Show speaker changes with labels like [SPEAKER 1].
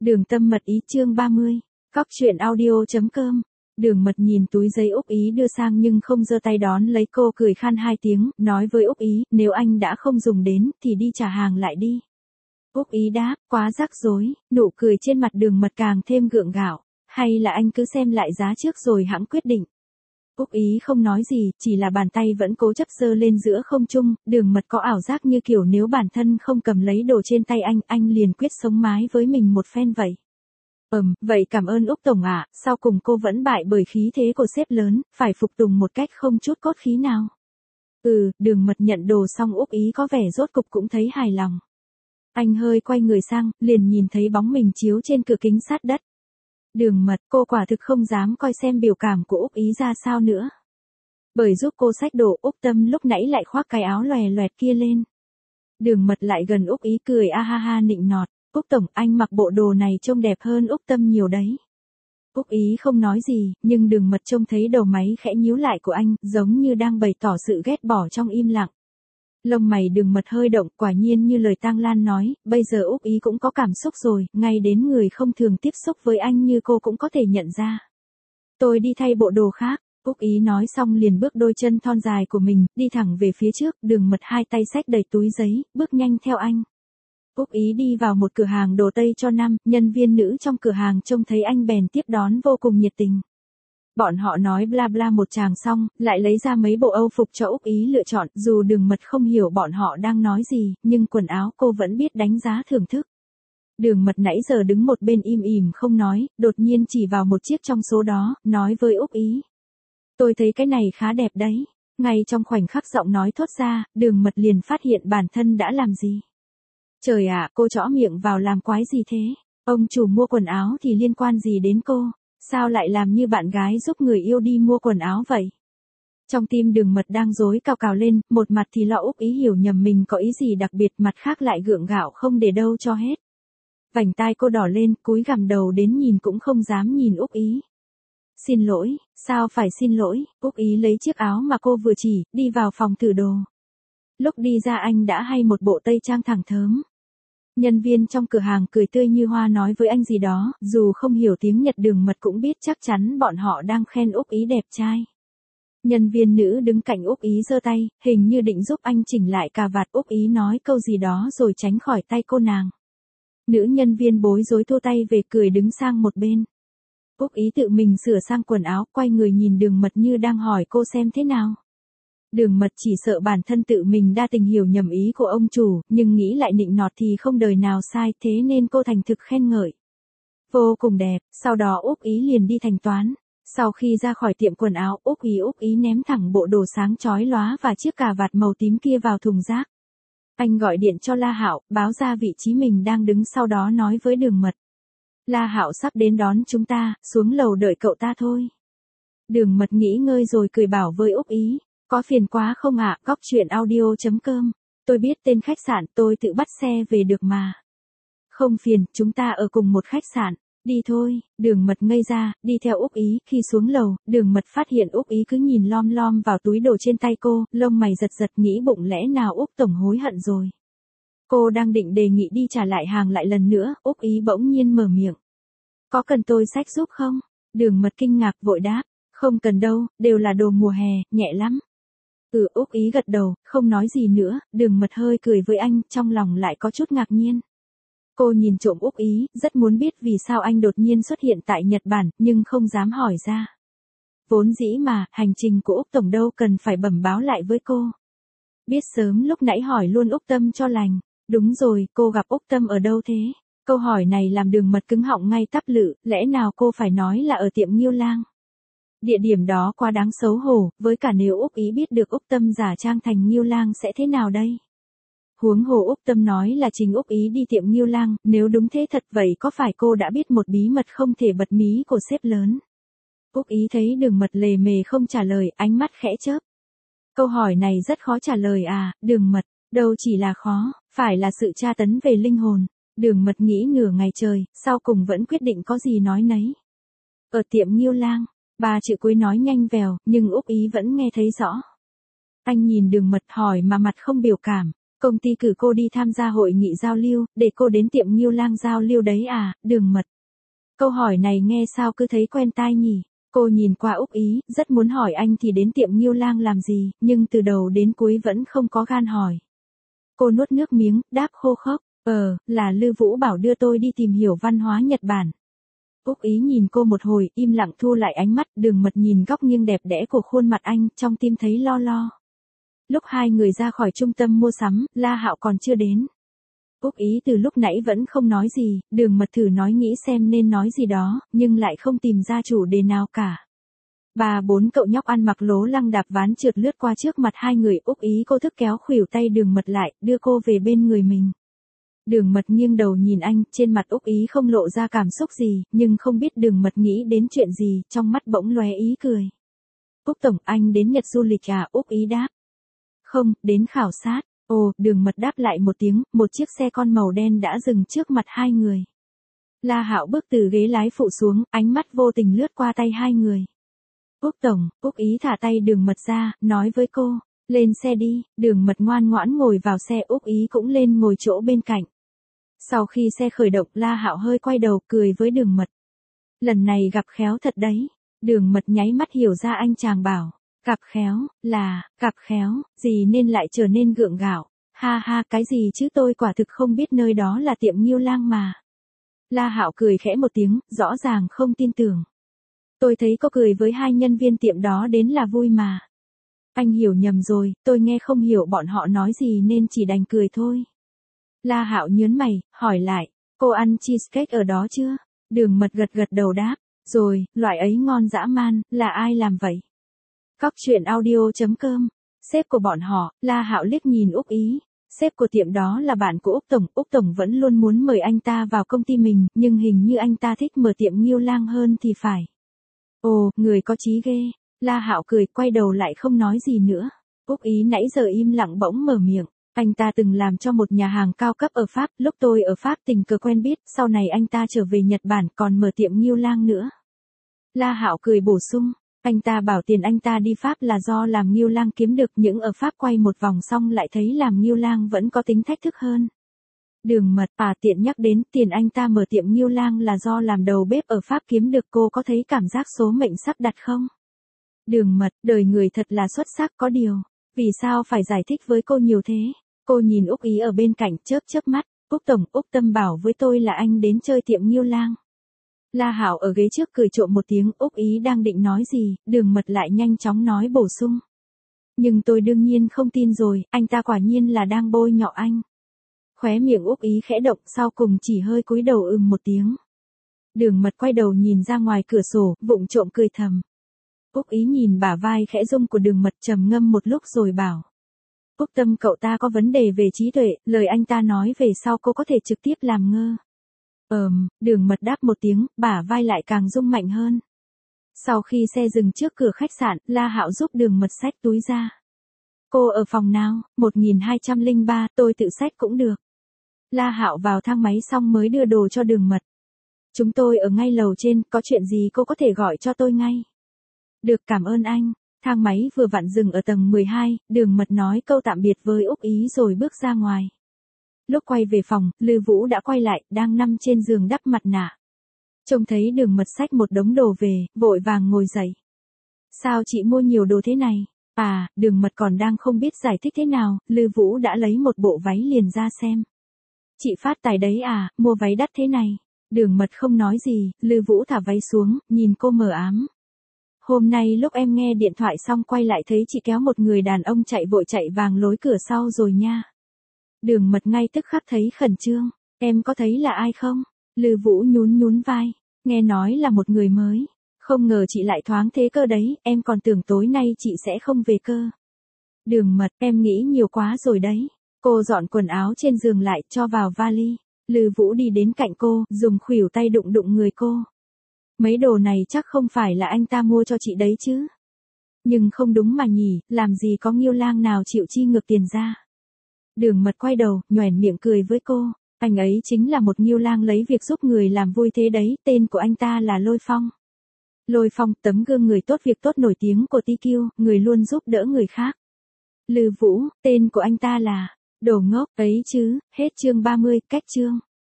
[SPEAKER 1] Đường Tâm Mật Ý chương 30. Cóc truyện audio.com. Đường Mật nhìn túi giấy Úc Ý đưa sang nhưng không giơ tay đón lấy, cô cười khan hai tiếng, nói với Úc Ý, nếu anh đã không dùng đến, thì đi trả hàng lại đi. Úc Ý đáp, quá rắc rối, nụ cười trên mặt Đường Mật càng thêm gượng gạo, hay là anh cứ xem lại giá trước rồi hẵng quyết định. Úc Ý không nói gì, chỉ là bàn tay vẫn cố chấp giơ lên giữa không trung. Đường Mật có ảo giác như kiểu nếu bản thân không cầm lấy đồ trên tay anh liền quyết sống mái với mình một phen vậy. Vậy cảm ơn Úc Tổng ạ, sau cùng cô vẫn bại bởi khí thế của sếp lớn, phải phục tùng một cách không chút cốt khí nào. Đường Mật nhận đồ xong Úc Ý có vẻ rốt cục cũng thấy hài lòng. Anh hơi quay người sang, liền nhìn thấy bóng mình chiếu trên cửa kính sát đất. Đường Mật, cô quả thực không dám coi xem biểu cảm của Úc Ý ra sao nữa. Bởi giúp cô xách đồ, Úc Tâm lúc nãy lại khoác cái áo lòe loẹt kia lên. Đường Mật lại gần Úc Ý cười a ha ha nịnh nọt, Úc Tổng, anh mặc bộ đồ này trông đẹp hơn Úc Tâm nhiều đấy. Úc Ý không nói gì, nhưng Đường Mật trông thấy đầu máy khẽ nhíu lại của anh, giống như đang bày tỏ sự ghét bỏ trong im lặng. Lông mày Đường Mật hơi động, quả nhiên như lời Tang Lan nói, bây giờ Úc Ý cũng có cảm xúc rồi, ngay đến người không thường tiếp xúc với anh như cô cũng có thể nhận ra. Tôi đi thay bộ đồ khác, Úc Ý nói xong liền bước đôi chân thon dài của mình, đi thẳng về phía trước. Đường Mật hai tay xách đầy túi giấy, bước nhanh theo anh. Úc Ý đi vào một cửa hàng đồ Tây cho nam, nhân viên nữ trong cửa hàng trông thấy anh bèn tiếp đón vô cùng nhiệt tình. Bọn họ nói bla bla một tràng xong, lại lấy ra mấy bộ Âu phục cho Úc Ý lựa chọn, dù Đường Mật không hiểu bọn họ đang nói gì, nhưng quần áo cô vẫn biết đánh giá thưởng thức. Đường Mật nãy giờ đứng một bên im ỉm không nói, đột nhiên chỉ vào một chiếc trong số đó, nói với Úc Ý. Tôi thấy cái này khá đẹp đấy. Ngay trong khoảnh khắc giọng nói thốt ra, Đường Mật liền phát hiện bản thân đã làm gì. Trời ạ, cô chõ miệng vào làm quái gì thế? Ông chủ mua quần áo thì liên quan gì đến cô? Sao lại làm như bạn gái giúp người yêu đi mua quần áo vậy? Trong tim Đường Mật đang rối cào cào lên, một mặt thì lo Úc Ý hiểu nhầm mình có ý gì đặc biệt, mặt khác lại gượng gạo không để đâu cho hết. Vành tai cô đỏ lên, cúi gằm đầu đến nhìn cũng không dám nhìn Úc Ý. Xin lỗi, sao phải xin lỗi? Úc Ý lấy chiếc áo mà cô vừa chỉ, đi vào phòng thử đồ. Lúc đi ra anh đã hay một bộ tây trang thẳng thớm. Nhân viên trong cửa hàng cười tươi như hoa nói với anh gì đó, dù không hiểu tiếng Nhật Đường Mật cũng biết chắc chắn bọn họ đang khen Úc Ý đẹp trai. Nhân viên nữ đứng cạnh Úc Ý giơ tay, hình như định giúp anh chỉnh lại cà vạt. Úc Ý nói câu gì đó rồi tránh khỏi tay cô nàng. Nữ nhân viên bối rối thu tay về, cười đứng sang một bên. Úc Ý tự mình sửa sang quần áo, quay người nhìn Đường Mật như đang hỏi cô xem thế nào. Đường Mật chỉ sợ bản thân tự mình đa tình hiểu nhầm ý của ông chủ, nhưng nghĩ lại nịnh nọt thì không đời nào sai, thế nên cô thành thực khen ngợi. Vô cùng đẹp, sau đó Úc Ý liền đi thanh toán. Sau khi ra khỏi tiệm quần áo, Úc Ý ném thẳng bộ đồ sáng chói lóa và chiếc cà vạt màu tím kia vào thùng rác. Anh gọi điện cho La Hạo, báo ra vị trí mình đang đứng, sau đó nói với Đường Mật. La Hạo sắp đến đón chúng ta, xuống lầu đợi cậu ta thôi. Đường Mật nghĩ ngơi rồi cười bảo với Úc Ý. Có phiền quá không ạ? Cóc truyện audio.com. Tôi biết tên khách sạn, tôi tự bắt xe về được mà. Không phiền, chúng ta ở cùng một khách sạn. Đi thôi. Đường Mật ngây ra, đi theo Úc Ý. Khi xuống lầu, Đường Mật phát hiện Úc Ý cứ nhìn lom lom vào túi đồ trên tay cô, lông mày giật giật, nghĩ bụng lẽ nào Úc Tổng hối hận rồi. Cô đang định đề nghị đi trả lại hàng lại lần nữa, Úc Ý bỗng nhiên mở miệng. Có cần tôi xách giúp không? Đường Mật kinh ngạc vội đáp. Không cần đâu, đều là đồ mùa hè, nhẹ lắm. Úc Ý gật đầu, không nói gì nữa. Đường Mật hơi cười với anh, trong lòng lại có chút ngạc nhiên. Cô nhìn trộm Úc Ý, rất muốn biết vì sao anh đột nhiên xuất hiện tại Nhật Bản, nhưng không dám hỏi ra. Vốn dĩ mà, hành trình của Úc Tổng đâu cần phải bẩm báo lại với cô. Biết sớm lúc nãy hỏi luôn Úc Tâm cho lành. Đúng rồi, cô gặp Úc Tâm ở đâu thế? Câu hỏi này làm Đường Mật cứng họng ngay tắp lự, lẽ nào cô phải nói là ở tiệm Nghiêu Lang? Địa điểm đó quá đáng xấu hổ, với cả nếu Úc Ý biết được Úc Tâm giả trang thành Nghiêu Lang sẽ thế nào đây? Huống hồ Úc Tâm nói là chính Úc Ý đi tiệm Nghiêu Lang, nếu đúng thế thật vậy có phải cô đã biết một bí mật không thể bật mí của sếp lớn? Úc Ý thấy Đường Mật lề mề không trả lời, ánh mắt khẽ chớp. Câu hỏi này rất khó trả lời à? Đường Mật, đâu chỉ là khó, phải là sự tra tấn về linh hồn. Đường Mật nghĩ nửa ngày trời, sau cùng vẫn quyết định có gì nói nấy. Ở tiệm Nghiêu Lang. Ba chữ cuối nói nhanh vèo, nhưng Úc Ý vẫn nghe thấy rõ. Anh nhìn Đường Mật hỏi mà mặt không biểu cảm. Công ty cử cô đi tham gia hội nghị giao lưu, để cô đến tiệm Ngưu Lang giao lưu đấy à, Đường Mật. Câu hỏi này nghe sao cứ thấy quen tai nhỉ? Cô nhìn qua Úc Ý, rất muốn hỏi anh thì đến tiệm Ngưu Lang làm gì, nhưng từ đầu đến cuối vẫn không có gan hỏi. Cô nuốt nước miếng, đáp khô khốc, là Lư Vũ bảo đưa tôi đi tìm hiểu văn hóa Nhật Bản. Úc Ý nhìn cô một hồi, im lặng thu lại ánh mắt, Đường Mật nhìn góc nghiêng đẹp đẽ của khuôn mặt anh, trong tim thấy lo lo. Lúc hai người ra khỏi trung tâm mua sắm, La Hạo còn chưa đến. Úc Ý từ lúc nãy vẫn không nói gì, Đường Mật thử nói nghĩ xem nên nói gì đó, nhưng lại không tìm ra chủ đề nào cả. Ba bốn cậu nhóc ăn mặc lố lăng đạp ván trượt lướt qua trước mặt hai người, Úc Ý cô thức kéo khuỷu tay Đường Mật lại, đưa cô về bên người mình. Đường Mật nghiêng đầu nhìn anh, trên mặt Úc Ý không lộ ra cảm xúc gì, nhưng không biết Đường Mật nghĩ đến chuyện gì, trong mắt bỗng lóe ý cười. Úc Tổng, anh đến Nhật du lịch à? Úc Ý đáp. Không, đến khảo sát. Ồ, Đường Mật đáp lại một tiếng, một chiếc xe con màu đen đã dừng trước mặt hai người. La Hạo bước từ ghế lái phụ xuống, ánh mắt vô tình lướt qua tay hai người. Úc Tổng, Úc Ý thả tay Đường Mật ra, nói với cô, lên xe đi. Đường Mật ngoan ngoãn ngồi vào xe, Úc Ý cũng lên ngồi chỗ bên cạnh. Sau khi xe khởi động, La Hạo hơi quay đầu cười với Đường Mật. Lần này gặp khéo thật đấy. Đường Mật nháy mắt hiểu ra anh chàng bảo. Gặp khéo, gặp khéo, gì nên lại trở nên gượng gạo. Ha ha, cái gì chứ, tôi quả thực không biết nơi đó là tiệm Ngưu Lang mà. La Hạo cười khẽ một tiếng, rõ ràng không tin tưởng. Tôi thấy cô cười với hai nhân viên tiệm đó đến là vui mà. Anh hiểu nhầm rồi, tôi nghe không hiểu bọn họ nói gì nên chỉ đành cười thôi. La Hạo nhớn mày, hỏi lại, cô ăn cheesecake ở đó chưa? Đường Mật gật gật đầu đáp, rồi, loại ấy ngon dã man, là ai làm vậy? Cóc truyện audio.com. Sếp của bọn họ, La Hạo liếc nhìn Úc Ý. Sếp của tiệm đó là bạn của Úc Tổng vẫn luôn muốn mời anh ta vào công ty mình, nhưng hình như anh ta thích mở tiệm Ngưu Lang hơn thì phải. Ồ, người có chí ghê. La Hạo cười, quay đầu lại không nói gì nữa. Úc Ý nãy giờ im lặng bỗng mở miệng. Anh ta từng làm cho một nhà hàng cao cấp ở Pháp, lúc tôi ở Pháp tình cờ quen biết, sau này anh ta trở về Nhật Bản còn mở tiệm Ngưu Lang nữa. La Hạo cười bổ sung. Anh ta bảo tiền anh ta đi Pháp là do làm Ngưu Lang kiếm được, những ở Pháp quay một vòng xong lại thấy làm Ngưu Lang vẫn có tính thách thức hơn. Đường Mật, tiện nhắc đến tiền anh ta mở tiệm Ngưu Lang là do làm đầu bếp ở Pháp kiếm được, cô có thấy cảm giác số mệnh sắp đặt không? Đường Mật, đời người thật là xuất sắc, có điều, vì sao phải giải thích với cô nhiều thế? Cô nhìn Úc Ý ở bên cạnh, chớp chớp mắt. Úc Tổng, Úc Tâm bảo với tôi là anh đến chơi tiệm Ngưu Lang. La Hạo ở ghế trước cười trộm một tiếng, Úc Ý đang định nói gì, Đường Mật lại nhanh chóng nói bổ sung. Nhưng tôi đương nhiên không tin rồi, anh ta quả nhiên là đang bôi nhọ anh. Khóe miệng Úc Ý khẽ động, sau cùng chỉ hơi cúi đầu một tiếng. Đường Mật quay đầu nhìn ra ngoài cửa sổ, vụng trộm cười thầm. Úc Ý nhìn bả vai khẽ rung của Đường Mật, trầm ngâm một lúc rồi bảo. Úc Tâm, cậu ta có vấn đề về trí tuệ, lời anh ta nói về sau cô có thể trực tiếp làm ngơ. Đường Mật đáp một tiếng, bả vai lại càng rung mạnh hơn. Sau khi xe dừng trước cửa khách sạn, La Hạo giúp Đường Mật xách túi ra. Cô ở phòng nào? 1203, tôi tự xách cũng được. La Hạo vào thang máy xong mới đưa đồ cho Đường Mật. Chúng tôi ở ngay lầu trên, có chuyện gì cô có thể gọi cho tôi ngay. Được, cảm ơn anh. Thang máy vừa vặn dừng ở tầng 12, Đường Mật nói câu tạm biệt với Úc Ý rồi bước ra ngoài. Lúc quay về phòng, Lư Vũ đã quay lại, đang nằm trên giường đắp mặt nạ. Trông thấy Đường Mật xách một đống đồ về, vội vàng ngồi dậy. Sao chị mua nhiều đồ thế này? Đường Mật còn đang không biết giải thích thế nào, Lư Vũ đã lấy một bộ váy liền ra xem. Chị phát tài đấy à, mua váy đắt thế này. Đường Mật không nói gì, Lư Vũ thả váy xuống, nhìn cô mờ ám. Hôm nay lúc em nghe điện thoại xong quay lại thấy chị kéo một người đàn ông chạy vội chạy vàng lối cửa sau rồi nha. Đường Mật ngay tức khắc thấy khẩn trương. Em có thấy là ai không? Lư Vũ nhún vai. Nghe nói là một người mới. Không ngờ chị lại thoáng thế cơ đấy, em còn tưởng tối nay chị sẽ không về cơ. Đường Mật, em nghĩ nhiều quá rồi đấy. Cô dọn quần áo trên giường lại, cho vào vali. Lư Vũ đi đến cạnh cô, dùng khuỷu tay đụng người cô. Mấy đồ này chắc không phải là anh ta mua cho chị đấy chứ. Nhưng không đúng mà nhỉ, làm gì có Ngưu Lang nào chịu chi ngược tiền ra. Đường Mật quay đầu, nhoẻn miệng cười với cô. Anh ấy chính là một Ngưu Lang lấy việc giúp người làm vui thế đấy, tên của anh ta là Lôi Phong. Lôi Phong, tấm gương người tốt việc tốt nổi tiếng của TQ, người luôn giúp đỡ người khác. Lư Vũ, tên của anh ta là... Đồ ngốc ấy chứ, hết chương 30, cách chương.